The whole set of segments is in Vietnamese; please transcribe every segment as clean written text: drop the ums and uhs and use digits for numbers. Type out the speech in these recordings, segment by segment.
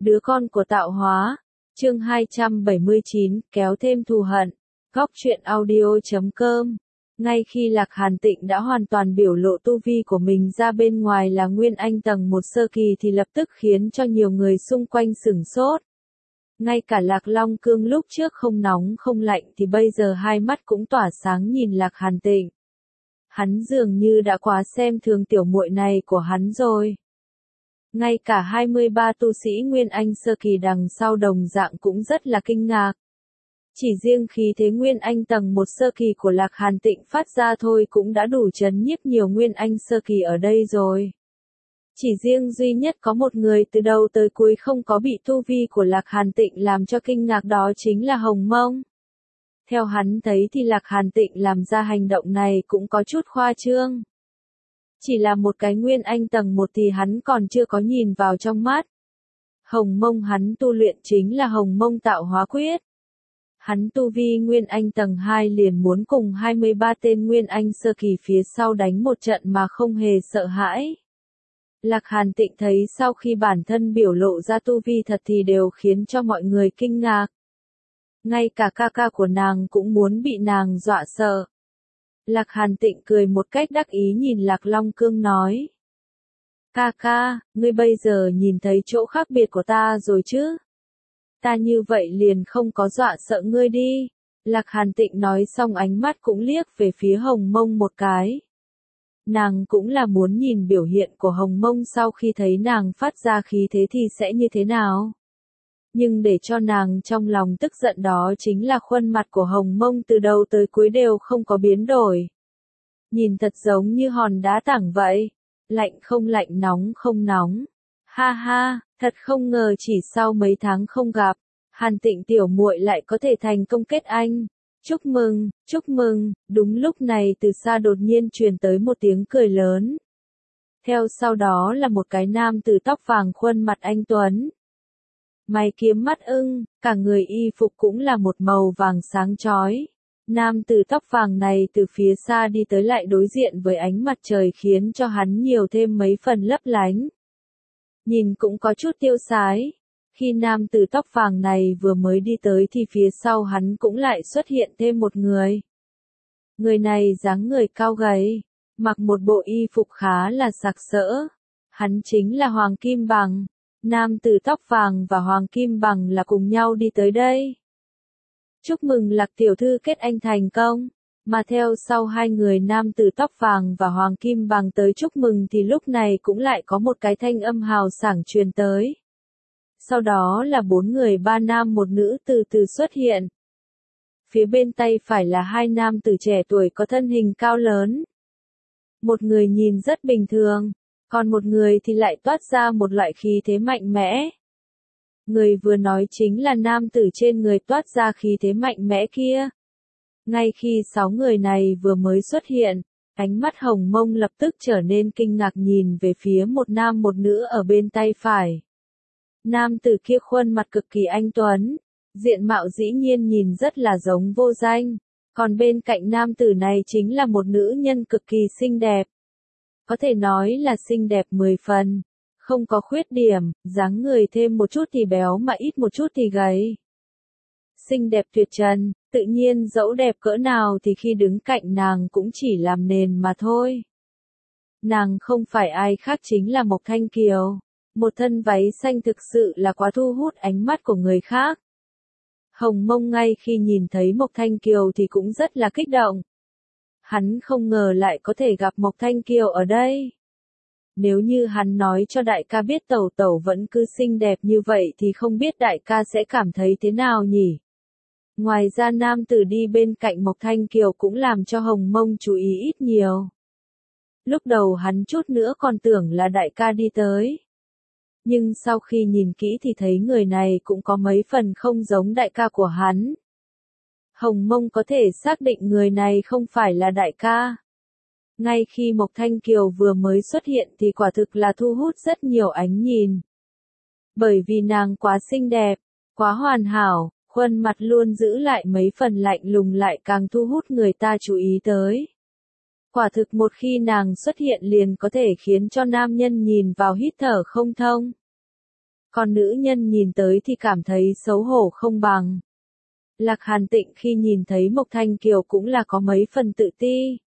Đứa con của tạo hóa. Chương 279, kéo thêm thù hận. Góc truyện audio.com. Ngay khi Lạc Hàn Tịnh đã hoàn toàn biểu lộ tu vi của mình ra bên ngoài là Nguyên Anh tầng 1 sơ kỳ thì lập tức khiến cho nhiều người xung quanh sửng sốt. Ngay cả Lạc Long Cương lúc trước không nóng không lạnh thì bây giờ hai mắt cũng tỏa sáng nhìn Lạc Hàn Tịnh. Hắn dường như đã quá xem thường tiểu muội này của hắn rồi. Ngay cả 23 tu sĩ Nguyên Anh sơ kỳ đằng sau đồng dạng cũng rất là kinh ngạc. Chỉ riêng khí thế Nguyên Anh tầng 1 sơ kỳ của Lạc Hàn Tịnh phát ra thôi cũng đã đủ chấn nhiếp nhiều Nguyên Anh sơ kỳ ở đây rồi. Chỉ riêng duy nhất có một người từ đầu tới cuối không có bị tu vi của Lạc Hàn Tịnh làm cho kinh ngạc, đó chính là Hồng Mông. Theo hắn thấy thì Lạc Hàn Tịnh làm ra hành động này cũng có chút khoa trương. Chỉ là một cái Nguyên Anh tầng 1 thì hắn còn chưa có nhìn vào trong mắt. Hồng Mông hắn tu luyện chính là Hồng Mông Tạo Hóa Quyết. Hắn tu vi Nguyên Anh tầng 2 liền muốn cùng 23 tên Nguyên Anh sơ kỳ phía sau đánh một trận mà không hề sợ hãi. Lạc Hàn Tịnh thấy sau khi bản thân biểu lộ ra tu vi thật thì đều khiến cho mọi người kinh ngạc. Ngay cả ca ca của nàng cũng muốn bị nàng dọa sợ. Lạc Hàn Tịnh cười một cách đắc ý nhìn Lạc Long Cương nói. Ca ca, ngươi bây giờ nhìn thấy chỗ khác biệt của ta rồi chứ? Ta như vậy liền không có dọa sợ ngươi đi. Lạc Hàn Tịnh nói xong ánh mắt cũng liếc về phía Hồng Mông một cái. Nàng cũng là muốn nhìn biểu hiện của Hồng Mông sau khi thấy nàng phát ra khí thế thì sẽ như thế nào. Nhưng để cho nàng trong lòng tức giận đó chính là khuôn mặt của Hồng Mông từ đầu tới cuối đều không có biến đổi. Nhìn thật giống như hòn đá tảng vậy. Lạnh không lạnh, nóng không nóng. Ha ha, thật không ngờ chỉ sau mấy tháng không gặp, Hàn Tịnh tiểu muội lại có thể thành công kết anh. Chúc mừng, chúc mừng. Đúng lúc này từ xa đột nhiên truyền tới một tiếng cười lớn. Theo sau đó là một cái nam tử tóc vàng khuôn mặt anh tuấn. Mày kiếm mắt ưng, cả người y phục cũng là một màu vàng sáng chói. Nam tử tóc vàng này từ phía xa đi tới lại đối diện với ánh mặt trời khiến cho hắn nhiều thêm mấy phần lấp lánh. Nhìn cũng có chút tiêu sái. Khi nam tử tóc vàng này vừa mới đi tới thì phía sau hắn cũng lại xuất hiện thêm một người. Người này dáng người cao gầy, mặc một bộ y phục khá là sặc sỡ. Hắn chính là Hoàng Kim Bằng. Nam tử tóc vàng và Hoàng Kim Bằng là cùng nhau đi tới đây. Chúc mừng Lạc tiểu thư kết anh thành công. Mà theo sau hai người nam tử tóc vàng và Hoàng Kim Bằng tới chúc mừng thì lúc này cũng lại có một cái thanh âm hào sảng truyền tới. Sau đó là 4 người 3 nam 1 nữ từ từ xuất hiện. Phía bên tay phải là hai nam tử trẻ tuổi có thân hình cao lớn. Một người nhìn rất bình thường, còn một người thì lại toát ra một loại khí thế mạnh mẽ. Người vừa nói chính là nam tử trên người toát ra khí thế mạnh mẽ kia. Ngay khi 6 người này vừa mới xuất hiện, ánh mắt Hồng Mông lập tức trở nên kinh ngạc nhìn về phía một nam một nữ ở bên tay phải. Nam tử kia khuôn mặt cực kỳ anh tuấn, diện mạo dĩ nhiên nhìn rất là giống Vô Danh, còn bên cạnh nam tử này chính là một nữ nhân cực kỳ xinh đẹp. Có thể nói là xinh đẹp 10 phần, không có khuyết điểm, dáng người thêm một chút thì béo mà ít một chút thì gầy. Xinh đẹp tuyệt trần, tự nhiên dẫu đẹp cỡ nào thì khi đứng cạnh nàng cũng chỉ làm nền mà thôi. Nàng không phải ai khác chính là Mộc Thanh Kiều. Một thân váy xanh thực sự là quá thu hút ánh mắt của người khác. Hồng Mông ngay khi nhìn thấy Mộc Thanh Kiều thì cũng rất là kích động. Hắn không ngờ lại có thể gặp Mộc Thanh Kiều ở đây. Nếu như hắn nói cho đại ca biết tẩu tẩu vẫn cứ xinh đẹp như vậy thì không biết đại ca sẽ cảm thấy thế nào nhỉ? Ngoài ra nam tử đi bên cạnh Mộc Thanh Kiều cũng làm cho Hồng Mông chú ý ít nhiều. Lúc đầu hắn chút nữa còn tưởng là đại ca đi tới. Nhưng sau khi nhìn kỹ thì thấy người này cũng có mấy phần không giống đại ca của hắn. Hồng Mông có thể xác định người này không phải là đại ca. Ngay khi Mộc Thanh Kiều vừa mới xuất hiện thì quả thực là thu hút rất nhiều ánh nhìn. Bởi vì nàng quá xinh đẹp, quá hoàn hảo, khuôn mặt luôn giữ lại mấy phần lạnh lùng lại càng thu hút người ta chú ý tới. Quả thực một khi nàng xuất hiện liền có thể khiến cho nam nhân nhìn vào hít thở không thông. Còn nữ nhân nhìn tới thì cảm thấy xấu hổ không bằng. Lạc Hàn Tịnh khi nhìn thấy Mộc Thanh Kiều cũng là có mấy phần tự ti.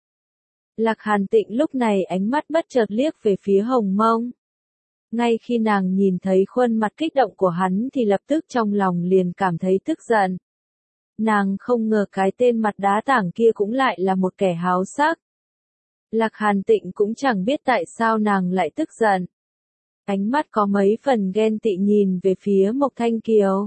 Lạc Hàn Tịnh lúc này ánh mắt bất chợt liếc về phía Hồng Mông. Ngay khi nàng nhìn thấy khuôn mặt kích động của hắn thì lập tức trong lòng liền cảm thấy tức giận. Nàng không ngờ cái tên mặt đá tảng kia cũng lại là một kẻ háo sắc. Lạc Hàn Tịnh cũng chẳng biết tại sao nàng lại tức giận. Ánh mắt có mấy phần ghen tị nhìn về phía Mộc Thanh Kiều.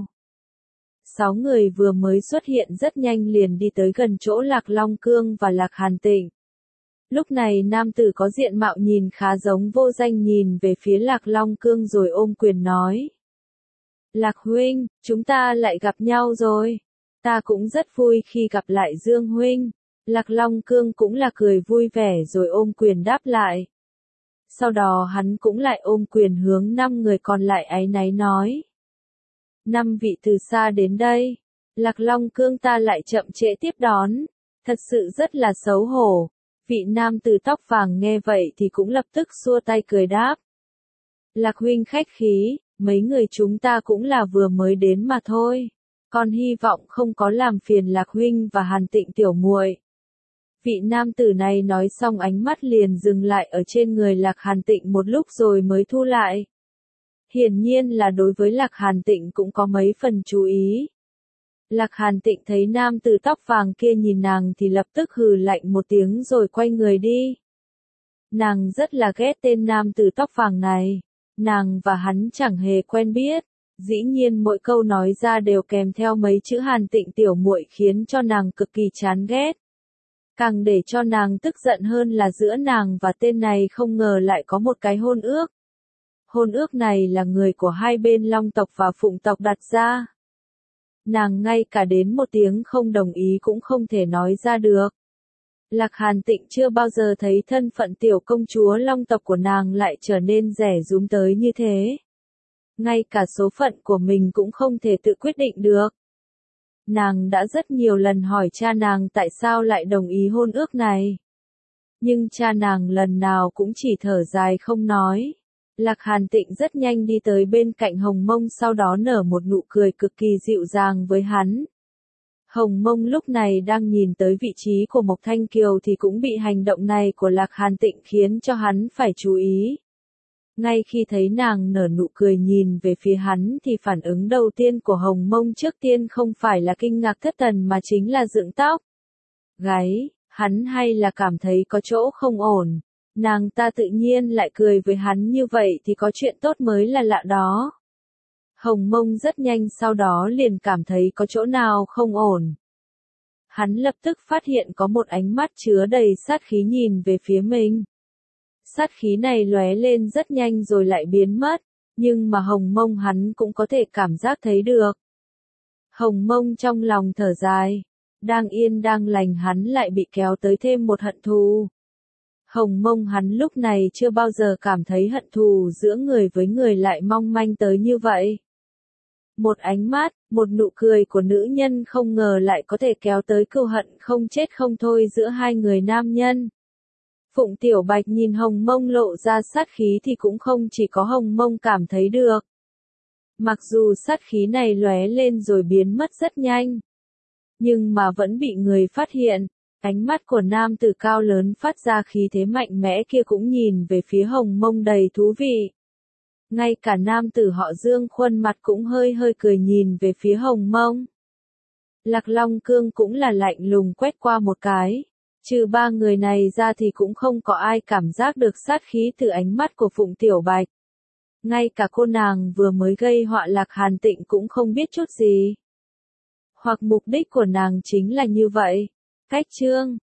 6 người vừa mới xuất hiện rất nhanh liền đi tới gần chỗ Lạc Long Cương và Lạc Hàn Tịnh. Lúc này nam tử có diện mạo nhìn khá giống Vô Danh nhìn về phía Lạc Long Cương rồi ôm quyền nói. Lạc huynh, chúng ta lại gặp nhau rồi. Ta cũng rất vui khi gặp lại Dương huynh. Lạc Long Cương cũng là cười vui vẻ rồi ôm quyền đáp lại. Sau đó hắn cũng lại ôm quyền hướng 5 người còn lại áy náy nói. 5 vị từ xa đến đây. Lạc Long Cương ta lại chậm trễ tiếp đón. Thật sự rất là xấu hổ. Vị nam tử tóc vàng nghe vậy thì cũng lập tức xua tay cười đáp. Lạc huynh khách khí, mấy người chúng ta cũng là vừa mới đến mà thôi. Con hy vọng không có làm phiền Lạc huynh và Hàn Tịnh tiểu muội. Vị nam tử này nói xong ánh mắt liền dừng lại ở trên người Lạc Hàn Tịnh một lúc rồi mới thu lại. Hiển nhiên là đối với Lạc Hàn Tịnh cũng có mấy phần chú ý. Lạc Hàn Tịnh thấy nam tử tóc vàng kia nhìn nàng thì lập tức hừ lạnh một tiếng rồi quay người đi. Nàng rất là ghét tên nam tử tóc vàng này. Nàng và hắn chẳng hề quen biết. Dĩ nhiên mỗi câu nói ra đều kèm theo mấy chữ Hàn Tịnh tiểu muội khiến cho nàng cực kỳ chán ghét. Càng để cho nàng tức giận hơn là giữa nàng và tên này không ngờ lại có một cái hôn ước. Hôn ước này là người của hai bên Long tộc và Phụng tộc đặt ra. Nàng ngay cả đến một tiếng không đồng ý cũng không thể nói ra được. Lạc Hàn Tịnh chưa bao giờ thấy thân phận tiểu công chúa Long tộc của nàng lại trở nên rẻ rúm tới như thế. Ngay cả số phận của mình cũng không thể tự quyết định được. Nàng đã rất nhiều lần hỏi cha nàng tại sao lại đồng ý hôn ước này. Nhưng cha nàng lần nào cũng chỉ thở dài không nói. Lạc Hàn Tịnh rất nhanh đi tới bên cạnh Hồng Mông sau đó nở một nụ cười cực kỳ dịu dàng với hắn. Hồng Mông lúc này đang nhìn tới vị trí của Mộc Thanh Kiều thì cũng bị hành động này của Lạc Hàn Tịnh khiến cho hắn phải chú ý. Ngay khi thấy nàng nở nụ cười nhìn về phía hắn thì phản ứng đầu tiên của Hồng Mông trước tiên không phải là kinh ngạc thất thần mà chính là dựng tóc. Gáy, hắn hay là cảm thấy có chỗ không ổn. Nàng ta tự nhiên lại cười với hắn như vậy thì có chuyện tốt mới là lạ đó. Hồng Mông rất nhanh sau đó liền cảm thấy có chỗ nào không ổn. Hắn lập tức phát hiện có một ánh mắt chứa đầy sát khí nhìn về phía mình. Sát khí này lóe lên rất nhanh rồi lại biến mất, nhưng mà Hồng Mông hắn cũng có thể cảm giác thấy được. Hồng Mông trong lòng thở dài, đang yên đang lành hắn lại bị kéo tới thêm một hận thù. Hồng Mông hắn lúc này chưa bao giờ cảm thấy hận thù giữa người với người lại mong manh tới như vậy. Một ánh mắt, một nụ cười của nữ nhân không ngờ lại có thể kéo tới cừu hận không chết không thôi giữa hai người nam nhân. Phụng Tiểu Bạch nhìn Hồng Mông lộ ra sát khí thì cũng không chỉ có Hồng Mông cảm thấy được. Mặc dù sát khí này lóe lên rồi biến mất rất nhanh, nhưng mà vẫn bị người phát hiện. Ánh mắt của nam tử cao lớn phát ra khí thế mạnh mẽ kia cũng nhìn về phía Hồng Mông đầy thú vị. Ngay cả nam tử họ Dương khuôn mặt cũng hơi hơi cười nhìn về phía Hồng Mông. Lạc Long Cương cũng là lạnh lùng quét qua một cái. Trừ 3 người này ra thì cũng không có ai cảm giác được sát khí từ ánh mắt của Phụng Tiểu Bạch. Ngay cả cô nàng vừa mới gây họa Lạc Hàn Tịnh cũng không biết chút gì. Hoặc mục đích của nàng chính là như vậy. Cách chương